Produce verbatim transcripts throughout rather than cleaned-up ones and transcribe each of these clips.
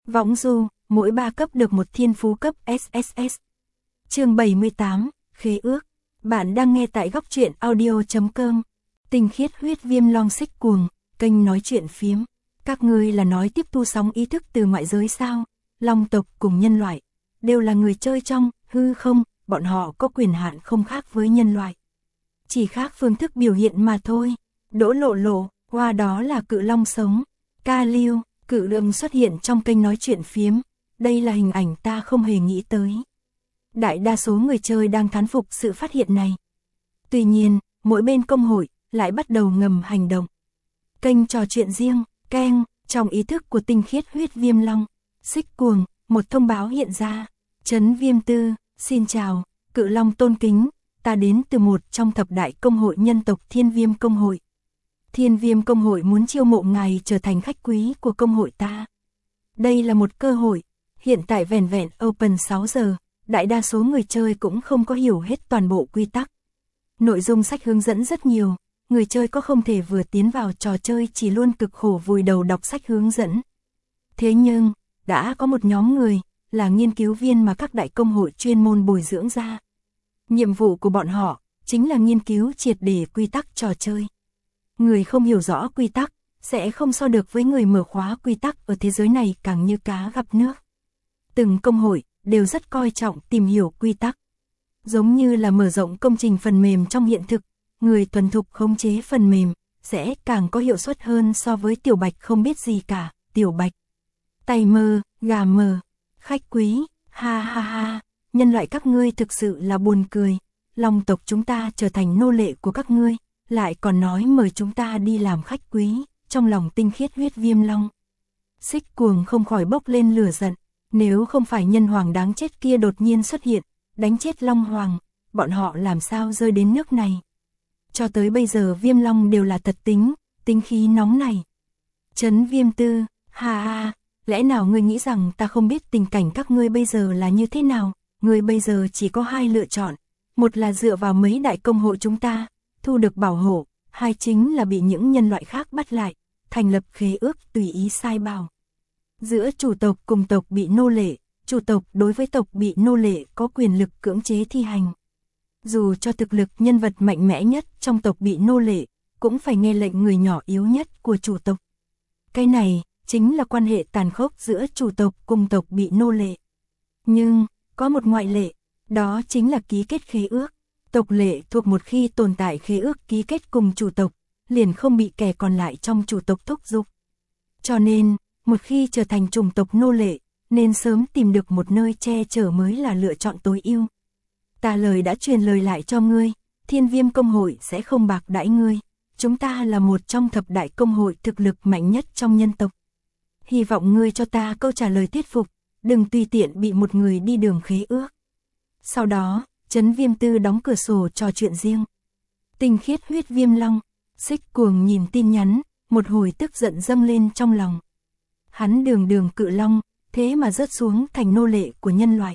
Võng du, mỗi ba cấp được một thiên phú cấp ét ét ét. Chương bảy mươi tám, Khế ước. Bạn đang nghe tại góc truyện audio chấm com. Tinh khiết huyết viêm long xích cuồng, kênh nói chuyện phiếm. Các ngươi là nói tiếp tu sóng ý thức từ ngoại giới sao? Long tộc cùng nhân loại đều là người chơi trong hư không, bọn họ có quyền hạn không khác với nhân loại. Chỉ khác phương thức biểu hiện mà thôi. Đỗ Lộ Lộ, qua đó là cự long sống. Ca Liêu, cự lượng xuất hiện trong kênh nói chuyện phiếm. Đây là hình ảnh ta không hề nghĩ tới. Đại đa số người chơi đang thán phục sự phát hiện này. Tuy nhiên, mỗi bên công hội lại bắt đầu ngầm hành động. Kênh trò chuyện riêng, keng, trong ý thức của tinh khiết huyết viêm long, xích cuồng, một thông báo hiện ra. Trấn Viêm Tư, xin chào, cự long tôn kính, ta đến từ một trong thập đại công hội nhân tộc Thiên Viêm Công hội. Thiên Viêm Công hội muốn chiêu mộ ngài trở thành khách quý của công hội ta. Đây là một cơ hội, hiện tại vẻn vẹn open sáu giờ, đại đa số người chơi cũng không có hiểu hết toàn bộ quy tắc. Nội dung sách hướng dẫn rất nhiều, người chơi có không thể vừa tiến vào trò chơi chỉ luôn cực khổ vùi đầu đọc sách hướng dẫn. Thế nhưng, đã có một nhóm người, là nghiên cứu viên mà các đại công hội chuyên môn bồi dưỡng ra. Nhiệm vụ của bọn họ, chính là nghiên cứu triệt để quy tắc trò chơi. Người không hiểu rõ quy tắc, sẽ không so được với người mở khóa quy tắc ở thế giới này càng như cá gặp nước. Từng công hội, đều rất coi trọng tìm hiểu quy tắc. Giống như là mở rộng công trình phần mềm trong hiện thực, người thuần thục khống chế phần mềm, sẽ càng có hiệu suất hơn so với tiểu bạch không biết gì cả, tiểu bạch. Tay mơ, gà mờ, khách quý, ha ha ha, nhân loại các ngươi thực sự là buồn cười, long tộc chúng ta trở thành nô lệ của các ngươi, lại còn nói mời chúng ta đi làm khách quý, trong lòng tinh khiết huyết viêm long. Xích cuồng không khỏi bốc lên lửa giận, nếu không phải nhân hoàng đáng chết kia đột nhiên xuất hiện, đánh chết long hoàng, bọn họ làm sao rơi đến nước này. Cho tới bây giờ viêm long đều là thật tính, tính khí nóng này. Trấn Viêm Tư, ha ha, lẽ nào ngươi nghĩ rằng ta không biết tình cảnh các ngươi bây giờ là như thế nào, ngươi bây giờ chỉ có hai lựa chọn, một là dựa vào mấy đại công hội chúng ta, thu được bảo hộ, hai chính là bị những nhân loại khác bắt lại, thành lập khế ước tùy ý sai bảo. Giữa chủ tộc cùng tộc bị nô lệ, chủ tộc đối với tộc bị nô lệ có quyền lực cưỡng chế thi hành. Dù cho thực lực nhân vật mạnh mẽ nhất trong tộc bị nô lệ, cũng phải nghe lệnh người nhỏ yếu nhất của chủ tộc. Cái này, chính là quan hệ tàn khốc giữa chủ tộc cùng tộc bị nô lệ. Nhưng, có một ngoại lệ, đó chính là ký kết khế ước. Tộc lệ thuộc một khi tồn tại khế ước ký kết cùng chủ tộc, liền không bị kẻ còn lại trong chủ tộc thúc giục. Cho nên, một khi trở thành chủng tộc nô lệ, nên sớm tìm được một nơi che chở mới là lựa chọn tối ưu. Ta lời đã truyền lời lại cho ngươi, Thiên Viêm Công hội sẽ không bạc đãi ngươi. Chúng ta là một trong thập đại công hội thực lực mạnh nhất trong nhân tộc. Hy vọng ngươi cho ta câu trả lời thuyết phục, đừng tùy tiện bị một người đi đường khế ước. Sau đó, Trấn Viêm Tư đóng cửa sổ trò chuyện riêng. Tinh khiết huyết viêm long, xích cuồng nhìn tin nhắn, một hồi tức giận dâng lên trong lòng. Hắn đường đường cự long, thế mà rớt xuống thành nô lệ của nhân loại.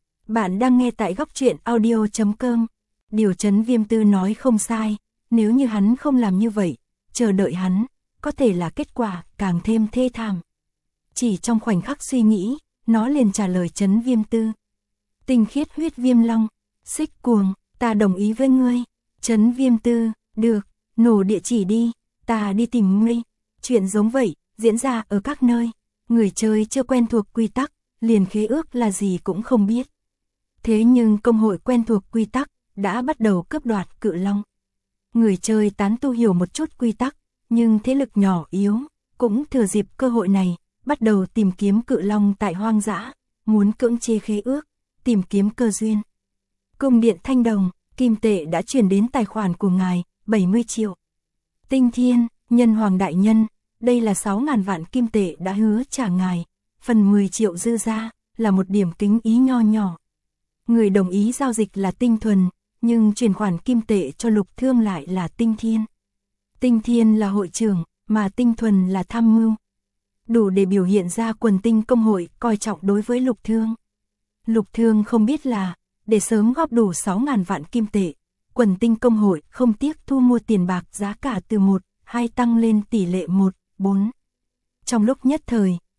Bạn đang nghe tại góc truyện audio chấm com. Điều Trấn Viêm Tư nói không sai, nếu như hắn không làm như vậy, chờ đợi hắn, có thể là kết quả càng thêm thê thảm. Chỉ trong khoảnh khắc suy nghĩ, nó liền trả lời Trấn Viêm Tư. Tinh khiết huyết viêm long, xích cuồng, ta đồng ý với ngươi. Trấn Viêm Tư, được, nổ địa chỉ đi, ta đi tìm ngươi. Chuyện giống vậy, diễn ra ở các nơi. Người chơi chưa quen thuộc quy tắc, liền khế ước là gì cũng không biết. Thế nhưng công hội quen thuộc quy tắc, đã bắt đầu cướp đoạt cự long. Người chơi tán tu hiểu một chút quy tắc, nhưng thế lực nhỏ yếu, cũng thừa dịp cơ hội này, bắt đầu tìm kiếm cự long tại hoang dã, muốn cưỡng chế khế ước, tìm kiếm cơ duyên. Cung điện Thanh Đồng, kim tệ đã chuyển đến tài khoản của ngài, bảy mươi triệu. Tinh Thiên, nhân hoàng đại nhân, đây là sáu ngàn vạn kim tệ đã hứa trả ngài, phần mười triệu dư ra, là một điểm kính ý nho nhỏ. Người đồng ý giao dịch là Tinh Thuần, nhưng chuyển khoản kim tệ cho Lục Thương lại là Tinh Thiên. Tinh Thiên là hội trưởng, mà Tinh Thuần là tham mưu. Đủ để biểu hiện ra quần tinh công hội coi trọng đối với Lục Thương. Lục Thương không biết là, để sớm góp đủ sáu ngàn vạn kim tệ, quần tinh công hội không tiếc thu mua tiền bạc giá cả từ một, hai tăng lên tỷ lệ một, bốn. Trong lúc nhất thời,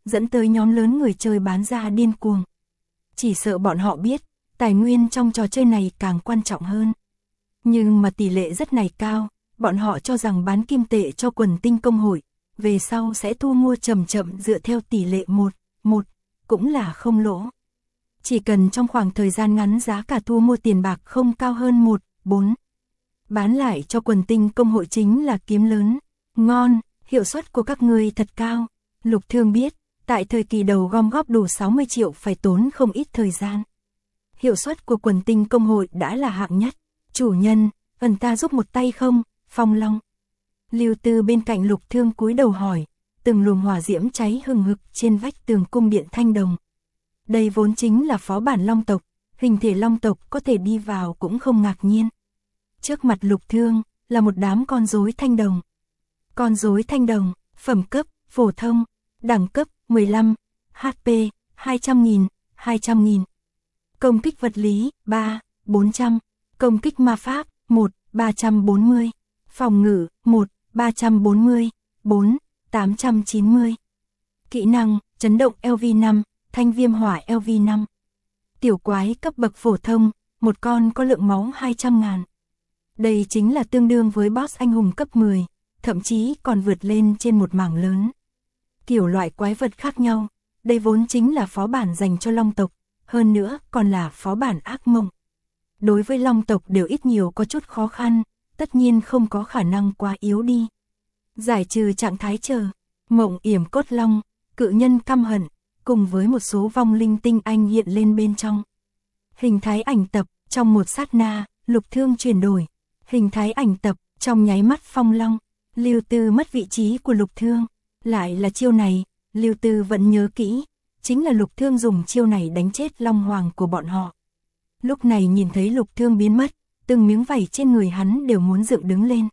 dẫn tới nhóm lớn người chơi bán ra điên cuồng. Chỉ sợ bọn họ biết, tài nguyên trong trò chơi này càng quan trọng hơn. Nhưng mà tỷ lệ rất này cao, bọn họ cho rằng bán kim tệ cho quần tinh công hội, về sau sẽ thu mua chậm chậm dựa theo tỷ lệ một, một, cũng là không lỗ. Chỉ cần trong khoảng thời gian ngắn giá cả thu mua tiền bạc không cao hơn một, bốn. Bán lại cho quần tinh công hội chính là kiếm lớn. Ngon, hiệu suất của các ngươi thật cao. Lục Thương biết, tại thời kỳ đầu gom góp đủ sáu mươi triệu phải tốn không ít thời gian. Hiệu suất của quần tinh công hội đã là hạng nhất. Chủ nhân, ẩn ta giúp một tay không? Phong Long. Lưu Tư bên cạnh Lục Thương cúi đầu hỏi, từng luồng hỏa diễm cháy hừng hực trên vách tường cung điện Thanh Đồng. Đây vốn chính là phó bản Long tộc, hình thể Long tộc có thể đi vào cũng không ngạc nhiên. Trước mặt Lục Thương là một đám con rối thanh đồng. Con rối thanh đồng, phẩm cấp, phổ thông, đẳng cấp mười lăm, hát pê hai trăm nghìn, hai trăm nghìn. Công kích vật lý ba, bốn trăm, công kích ma pháp một, ba trăm bốn mươi, phòng ngự một, ba trăm bốn mươi, bốn, tám trăm chín mươi. Kỹ năng, chấn động lv năm, thanh viêm hỏa lv năm. Tiểu quái cấp bậc phổ thông, một con có lượng máu hai trăm ngàn. Đây chính là tương đương với boss anh hùng cấp mười, thậm chí còn vượt lên trên một mảng lớn. Kiểu loại quái vật khác nhau, đây vốn chính là phó bản dành cho Long tộc, hơn nữa còn là phó bản ác mộng. Đối với Long tộc đều ít nhiều có chút khó khăn, tất nhiên không có khả năng quá yếu đi. Giải trừ trạng thái chờ, mộng yểm cốt long, cự nhân căm hận, cùng với một số vong linh tinh anh hiện lên bên trong. Hình thái ảnh tập, trong một sát na, Lục Thương chuyển đổi. Hình thái ảnh tập, trong nháy mắt Phong Long. Lưu Tư mất vị trí của Lục Thương. Lại là chiêu này, Lưu Tư vẫn nhớ kỹ. Chính là Lục Thương dùng chiêu này đánh chết Long Hoàng của bọn họ. Lúc này nhìn thấy Lục Thương biến mất, từng miếng vảy trên người hắn đều muốn dựng đứng lên.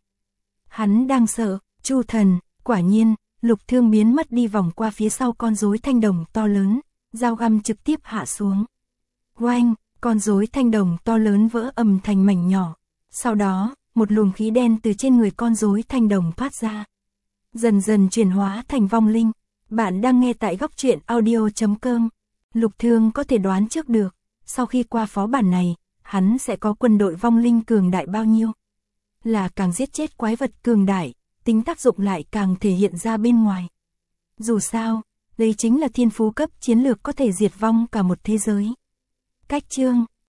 Hắn đang sợ, Chu Thần, quả nhiên, Lục Thương biến mất đi vòng qua phía sau con rối thanh đồng to lớn, dao găm trực tiếp hạ xuống. Oanh, con rối thanh đồng to lớn vỡ ầm thành mảnh nhỏ. Sau đó, một luồng khí đen từ trên người con rối thanh đồng thoát ra. Dần dần chuyển hóa thành vong linh. Bạn đang nghe tại góc truyện audio chấm com. Lục Thương có thể đoán trước được, sau khi qua phó bản này, hắn sẽ có quân đội vong linh cường đại bao nhiêu. Là càng giết chết quái vật cường đại, tính tác dụng lại càng thể hiện ra bên ngoài. Dù sao, đây chính là thiên phú cấp chiến lược có thể diệt vong cả một thế giới. Cách chương